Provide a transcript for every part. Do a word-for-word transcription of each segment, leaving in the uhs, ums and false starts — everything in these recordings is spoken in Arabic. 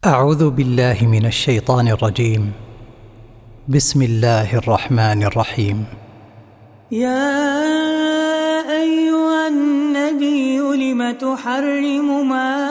أعوذ بالله من الشيطان الرجيم. بسم الله الرحمن الرحيم. يا أيها النبي لم تحرم ما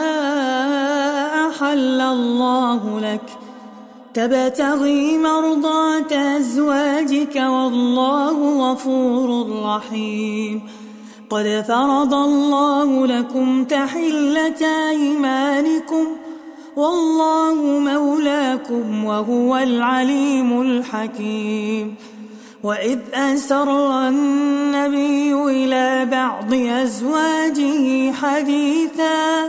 أحل الله لك تبتغي مرضات أزواجك والله غفور رحيم. قد فرض الله لكم تحلة أيمانكم والله مولاكم وهو العليم الحكيم. وإذ أسر النبي إلى بعض أزواجه حديثا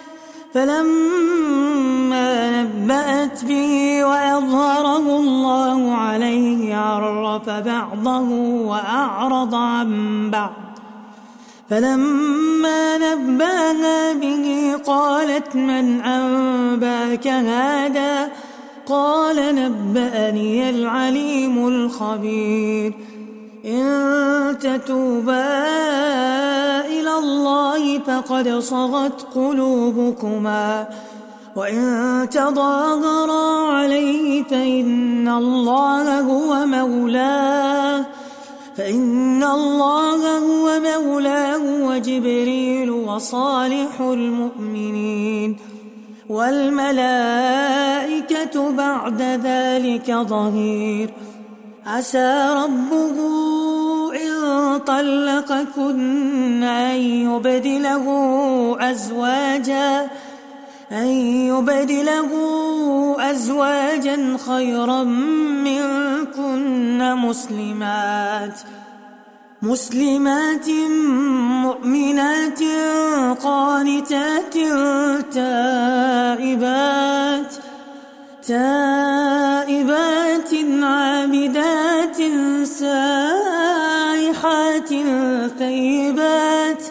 فلما نبأت به وأظهره الله عليه عرف بعضه وأعرض عن بعض. فلما نبأها به قالت من أنباك هذا؟ قال نبأني العليم الخبير. إن تتوبا إلى الله فقد صغت قلوبكما وإن تظاهرا عليه فإن الله هو مولاه فإن الله هو مولاه وجبريل وصالح المؤمنين والملائكة بعد ذلك ظهير. عسى ربه إن طلقكن أن يبدله أزواجا أن يبدله أزواجا خيرا منكن مسلمات مسلمات مؤمنات قانتات تائبات تائبات عابدات سائحات ثيبات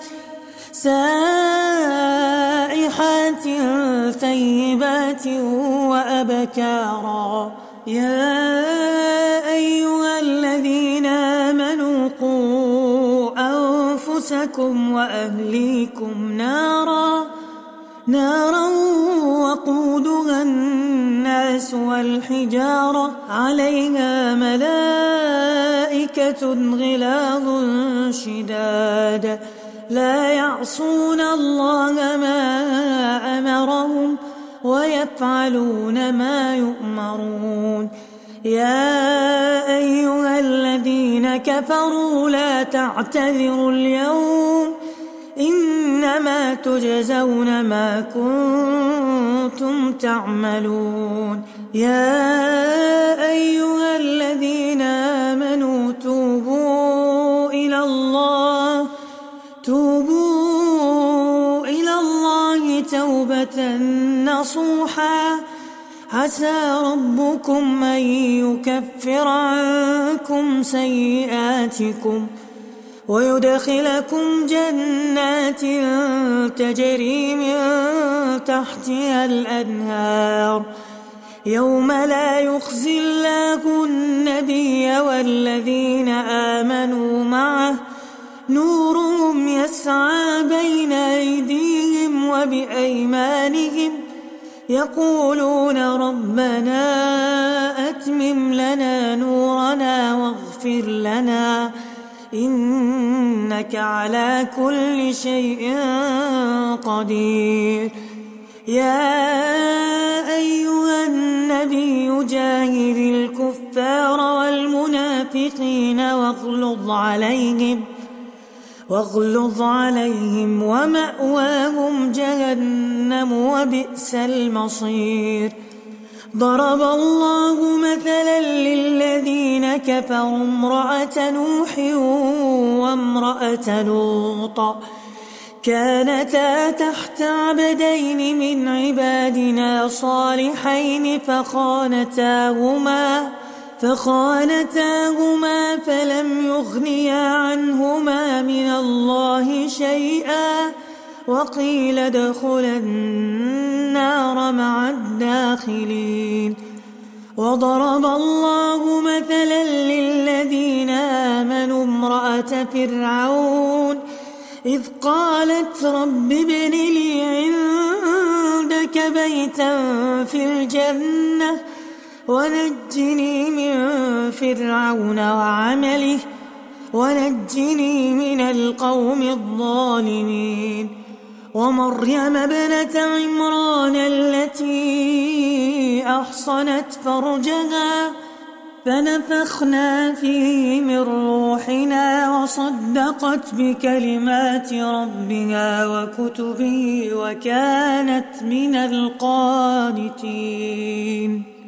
سائحات ثيبات وأبكارا. يا أيها الذين آمنوا قوا أنفسكم وأهليكم نارا نارا وقودها الناس والحجارة عليها ملائكة غلاظ شداد لا يعصون الله ما أمرهم ويفعلون ما يؤمرون. يا أيها الذين كفروا لا تعتذروا اليوم إنما تجزون ما كنتم تعملون. يا أيها الذين آمنوا توبوا إلى الله توبوا إلى الله توبة نصوحا عسى ربكم أن يكفر عنكم سيئاتكم ويدخلكم جنات تجري من تحتها الأنهار يوم لا يخزي الله النبي والذين آمنوا معه نورهم يسعى بين أيديهم وبأيمانهم يقولون ربنا أتمم لنا نورنا واغفر لنا إنك على كل شيء قدير. يا أيها النبي جاهد الكفار والمنافقين واغلظ عليهم واغلظ عليهم ومأواهم جهنم وبئس المصير. ضرب الله مثلا للذين كفروا امرأة نوح وامرأة لوط كانتا تحت عبدين من عبادنا صالحين فخانتاهما فخانتاهما فلم يغنيا عنهما من الله شيئا وقيل ادخلا النار مع الداخلين. وضرب الله مثلا للذين آمنوا امرأة فرعون إذ قالت رب ابن لي عندك لك بيتا في الجنة ونجني من فرعون وعمله ونجني من القوم الظالمين ومريم ابنة عمران التي أحصنت فرجها فنفخنا فيه من روحنا وصدقت بكلمات ربها وكتبه وكانت من القانتين.